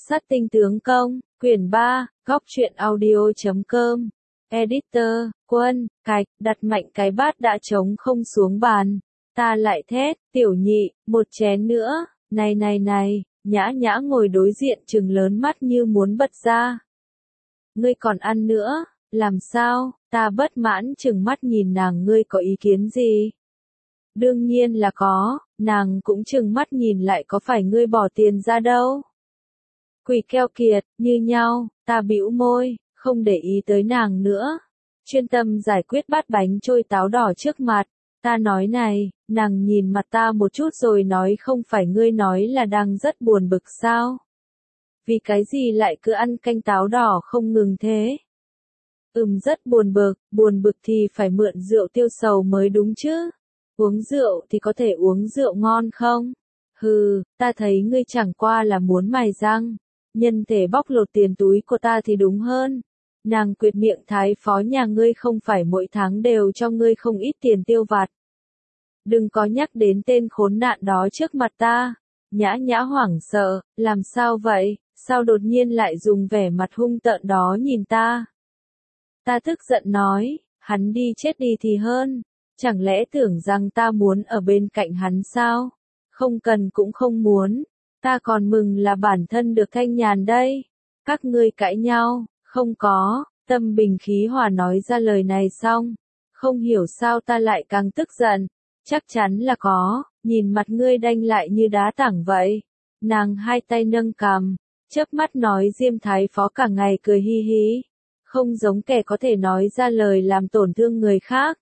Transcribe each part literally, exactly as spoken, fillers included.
Sát tinh tướng công, quyển ba, góc truyện audio chấm com. Editor, Quân, Cạch, đặt mạnh cái bát đã trống không xuống bàn. Ta lại thét, tiểu nhị, một chén nữa, này này này, Nhã Nhã ngồi đối diện trừng lớn mắt như muốn bật ra. Ngươi còn ăn nữa, làm sao, ta bất mãn trừng mắt nhìn nàng, ngươi có ý kiến gì? Đương nhiên là có, nàng cũng trừng mắt nhìn lại, có phải ngươi bỏ tiền ra đâu? Quỷ keo kiệt, như nhau, ta bĩu môi, không để ý tới nàng nữa. Chuyên tâm giải quyết bát bánh trôi táo đỏ trước mặt. Ta nói này, nàng nhìn mặt ta một chút rồi nói, không phải ngươi nói là đang rất buồn bực sao? Vì cái gì lại cứ ăn canh táo đỏ không ngừng thế? Ừm, rất buồn bực, buồn bực thì phải mượn rượu tiêu sầu mới đúng chứ. Uống rượu thì có thể uống rượu ngon không? Hừ, ta thấy ngươi chẳng qua là muốn mài răng. Nhân thể bóc lột tiền túi của ta thì đúng hơn. Nàng quyệt miệng, thái phó nhà ngươi không phải mỗi tháng đều cho ngươi không ít tiền tiêu vặt. Đừng có nhắc đến tên khốn nạn đó trước mặt ta. Nhã Nhã hoảng sợ, làm sao vậy, sao đột nhiên lại dùng vẻ mặt hung tợn đó nhìn ta? Ta tức giận nói, hắn đi chết đi thì hơn, chẳng lẽ tưởng rằng ta muốn ở bên cạnh hắn sao? Không cần cũng không muốn, ta còn mừng là bản thân được thanh nhàn đây. Các ngươi cãi nhau, không có, tâm bình khí hòa nói ra lời này xong, không hiểu sao ta lại càng tức giận. Chắc chắn là có, nhìn mặt ngươi đanh lại như đá tảng vậy. Nàng hai tay nâng cằm, chớp mắt nói, Diêm thái phó cả ngày cười hi hí, không giống kẻ có thể nói ra lời làm tổn thương người khác.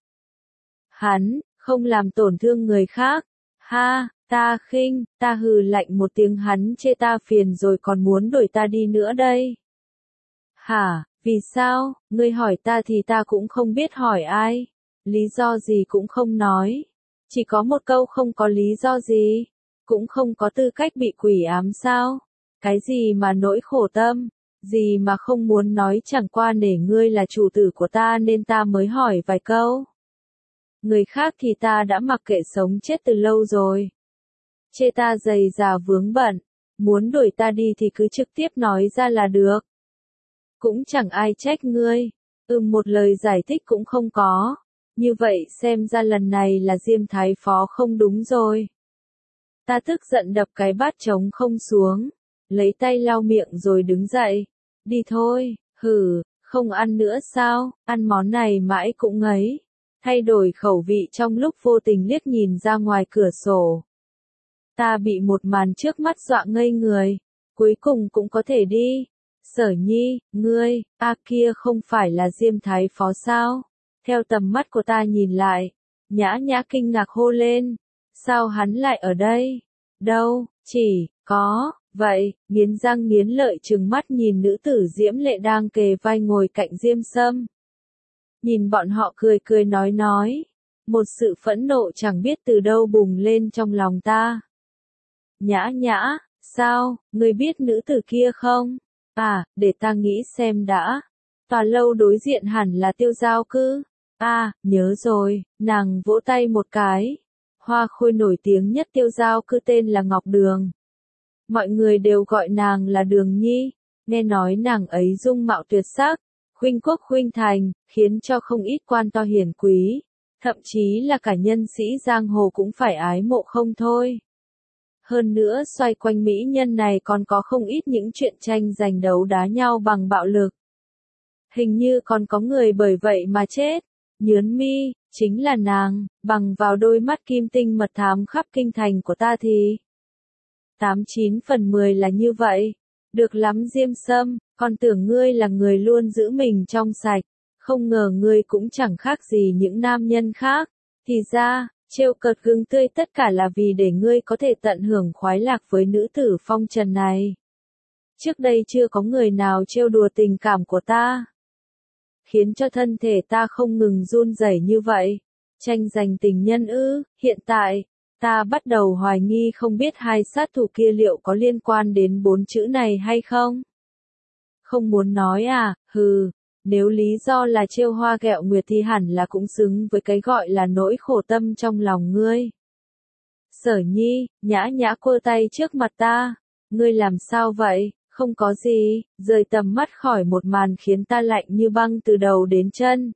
Hắn, không làm tổn thương người khác. Ha, ta khinh, ta hừ lạnh một tiếng, hắn chê ta phiền rồi còn muốn đuổi ta đi nữa đây. Hả, vì sao, ngươi hỏi ta thì ta cũng không biết hỏi ai. Lý do gì cũng không nói. Chỉ có một câu, không có lý do gì. Cũng không có tư cách bị quỷ ám sao. Cái gì mà nỗi khổ tâm. Gì mà không muốn nói, chẳng qua nể ngươi là chủ tử của ta nên ta mới hỏi vài câu. Người khác thì ta đã mặc kệ sống chết từ lâu rồi. Chê ta dày dà vướng bận. Muốn đuổi ta đi thì cứ trực tiếp nói ra là được. Cũng chẳng ai trách ngươi. Ừm, một lời giải thích cũng không có. Như vậy xem ra lần này là Diêm thái phó không đúng rồi. Ta tức giận đập cái bát trống không xuống. Lấy tay lau miệng rồi đứng dậy. Đi thôi, hử, không ăn nữa sao, ăn món này mãi cũng ngấy. Thay đổi khẩu vị trong lúc vô tình liếc nhìn ra ngoài cửa sổ. Ta bị một màn trước mắt dọa ngây người. Cuối cùng cũng có thể đi. Sở Nhi, ngươi, a kia không phải là Diêm thái phó sao? Theo tầm mắt của ta nhìn lại, Nhã Nhã kinh ngạc hô lên. Sao hắn lại ở đây? Đâu, chỉ, có, vậy, nghiến răng nghiến lợi trừng mắt nhìn nữ tử diễm lệ đang kề vai ngồi cạnh Diêm Sâm. Nhìn bọn họ cười cười nói nói. Một sự phẫn nộ chẳng biết từ đâu bùng lên trong lòng ta. Nhã Nhã, sao, ngươi biết nữ tử kia không? À, để ta nghĩ xem đã. Tòa lâu đối diện hẳn là Tiêu Giao Cư. À, nhớ rồi, nàng vỗ tay một cái. Hoa khôi nổi tiếng nhất Tiêu Giao Cư tên là Ngọc Đường. Mọi người đều gọi nàng là Đường Nhi. Nghe nói nàng ấy dung mạo tuyệt sắc, khuynh quốc khuynh thành, khiến cho không ít quan to hiển quý, thậm chí là cả nhân sĩ giang hồ cũng phải ái mộ không thôi. Hơn nữa xoay quanh mỹ nhân này còn có không ít những chuyện tranh giành đấu đá nhau bằng bạo lực. Hình như còn có người bởi vậy mà chết. Nhớn mi, chính là nàng, bằng vào đôi mắt kim tinh mật thám khắp kinh thành của ta thì tám chín phần mười là như vậy. Được lắm Diêm Sâm, con tưởng ngươi là người luôn giữ mình trong sạch, không ngờ ngươi cũng chẳng khác gì những nam nhân khác. Thì ra, trêu cợt gừng tươi tất cả là vì để ngươi có thể tận hưởng khoái lạc với nữ tử phong trần này. Trước đây chưa có người nào trêu đùa tình cảm của ta, khiến cho thân thể ta không ngừng run rẩy như vậy. Tranh giành tình nhân ư? Hiện tại, ta bắt đầu hoài nghi không biết hai sát thủ kia liệu có liên quan đến bốn chữ này hay không? Không muốn nói à, hừ, nếu lý do là trêu hoa ghẹo nguyệt thì hẳn là cũng xứng với cái gọi là nỗi khổ tâm trong lòng ngươi. Sở Nhi, Nhã Nhã quơ tay trước mặt ta. Ngươi làm sao vậy? Không có gì, rời tầm mắt khỏi một màn khiến ta lạnh như băng từ đầu đến chân.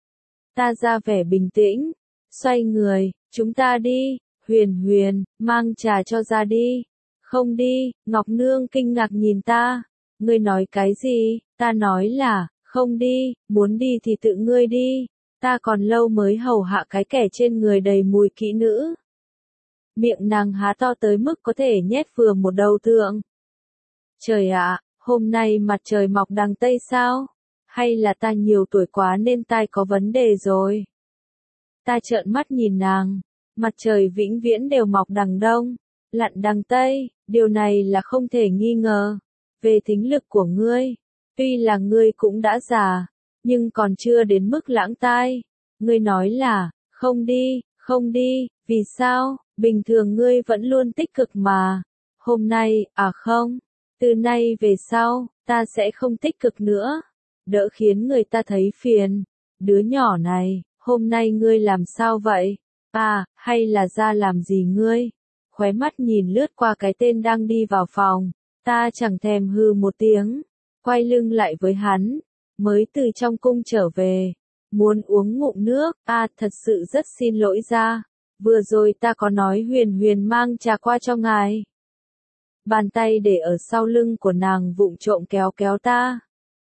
Ta ra vẻ bình tĩnh, xoay người, chúng ta đi, Huyền Huyền, mang trà cho ra đi. Không đi, Ngọc Nương kinh ngạc nhìn ta. Ngươi nói cái gì? Ta nói là, không đi, muốn đi thì tự ngươi đi. Ta còn lâu mới hầu hạ cái kẻ trên người đầy mùi kỹ nữ. Miệng nàng há to tới mức có thể nhét vừa một đầu tượng. Trời ạ, hôm nay mặt trời mọc đằng Tây sao? Hay là ta nhiều tuổi quá nên tai có vấn đề rồi? Ta trợn mắt nhìn nàng, mặt trời vĩnh viễn đều mọc đằng Đông, lặn đằng Tây, điều này là không thể nghi ngờ. Về thính lực của ngươi, tuy là ngươi cũng đã già, nhưng còn chưa đến mức lãng tai. Ngươi nói là, không đi, không đi, vì sao? Bình thường ngươi vẫn luôn tích cực mà. Hôm nay, à không, từ nay về sau, ta sẽ không tích cực nữa. Đỡ khiến người ta thấy phiền. Đứa nhỏ này, hôm nay ngươi làm sao vậy? À, hay là ra làm gì ngươi? Khóe mắt nhìn lướt qua cái tên đang đi vào phòng. Ta chẳng thèm hư một tiếng. Quay lưng lại với hắn. Mới từ trong cung trở về. Muốn uống ngụm nước. À, thật sự rất xin lỗi ra. Vừa rồi ta có nói Huyền Huyền mang trà qua cho ngài. Bàn tay để ở sau lưng của nàng vụng trộm kéo kéo ta.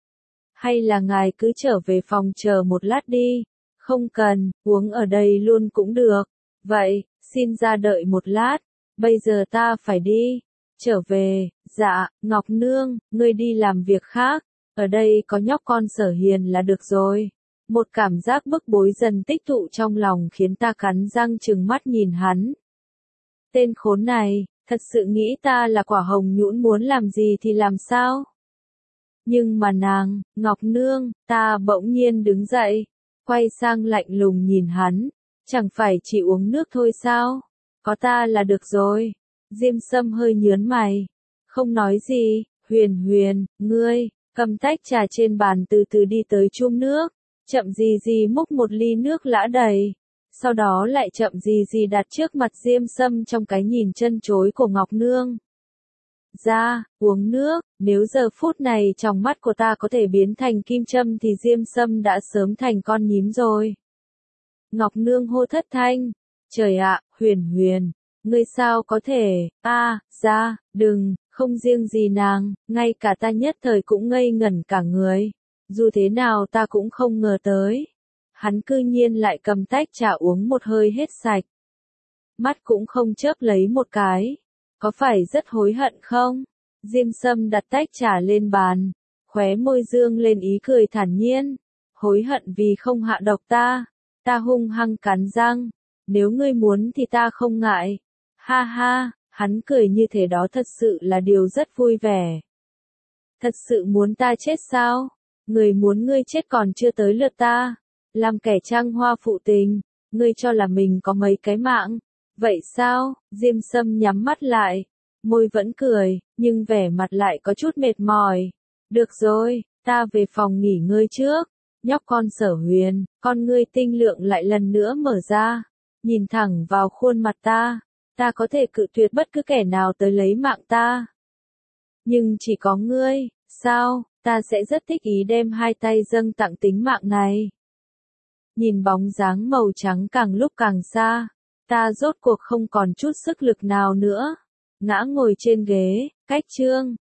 Hay là ngài cứ trở về phòng chờ một lát đi. Không cần, uống ở đây luôn cũng được. Vậy, xin ra đợi một lát. Bây giờ ta phải đi. Trở về, dạ, Ngọc Nương, ngươi đi làm việc khác. Ở đây có nhóc con Sở Hiền là được rồi. Một cảm giác bức bối dần tích tụ trong lòng khiến ta cắn răng trừng mắt nhìn hắn. Tên khốn này, thật sự nghĩ ta là quả hồng nhũn muốn làm gì thì làm sao? Nhưng mà nàng, Ngọc Nương, ta bỗng nhiên đứng dậy, quay sang lạnh lùng nhìn hắn, chẳng phải chỉ uống nước thôi sao? Có ta là được rồi. Diêm Sâm hơi nhớn mày, không nói gì. Huyền Huyền, ngươi, cầm tách trà trên bàn từ từ đi tới chum nước, chậm gì gì múc một ly nước lã đầy, sau đó lại chậm gì gì đặt trước mặt Diêm Sâm trong cái nhìn chân chối của Ngọc Nương. Ra, uống nước, nếu giờ phút này trong mắt của ta có thể biến thành kim châm thì Diêm Sâm đã sớm thành con nhím rồi. Ngọc Nương hô thất thanh, trời ạ, Huyền Huyền, ngươi sao có thể, a, à, ra, đừng, không riêng gì nàng, ngay cả ta nhất thời cũng ngây ngẩn cả người. Dù thế nào ta cũng không ngờ tới. Hắn cư nhiên lại cầm tách trà uống một hơi hết sạch. Mắt cũng không chớp lấy một cái. Có phải rất hối hận không? Diêm Sâm đặt tách trà lên bàn, khóe môi dương lên ý cười thản nhiên. Hối hận vì không hạ độc ta. Ta hung hăng cắn răng. Nếu ngươi muốn thì ta không ngại. Ha ha, hắn cười như thế đó thật sự là điều rất vui vẻ. Thật sự muốn ta chết sao? Người muốn ngươi chết còn chưa tới lượt ta. Làm kẻ trăng hoa phụ tình, ngươi cho là mình có mấy cái mạng. Vậy sao? Diêm Sâm nhắm mắt lại, môi vẫn cười, nhưng vẻ mặt lại có chút mệt mỏi. Được rồi, ta về phòng nghỉ ngơi trước. Nhóc con Sở Huyền, con ngươi tinh lượng lại lần nữa mở ra, nhìn thẳng vào khuôn mặt ta. Ta có thể cự tuyệt bất cứ kẻ nào tới lấy mạng ta. Nhưng chỉ có ngươi, sao? Ta sẽ rất thích ý đem hai tay dâng tặng tính mạng này. Nhìn bóng dáng màu trắng càng lúc càng xa, ta rốt cuộc không còn chút sức lực nào nữa. Ngã ngồi trên ghế, cách chương.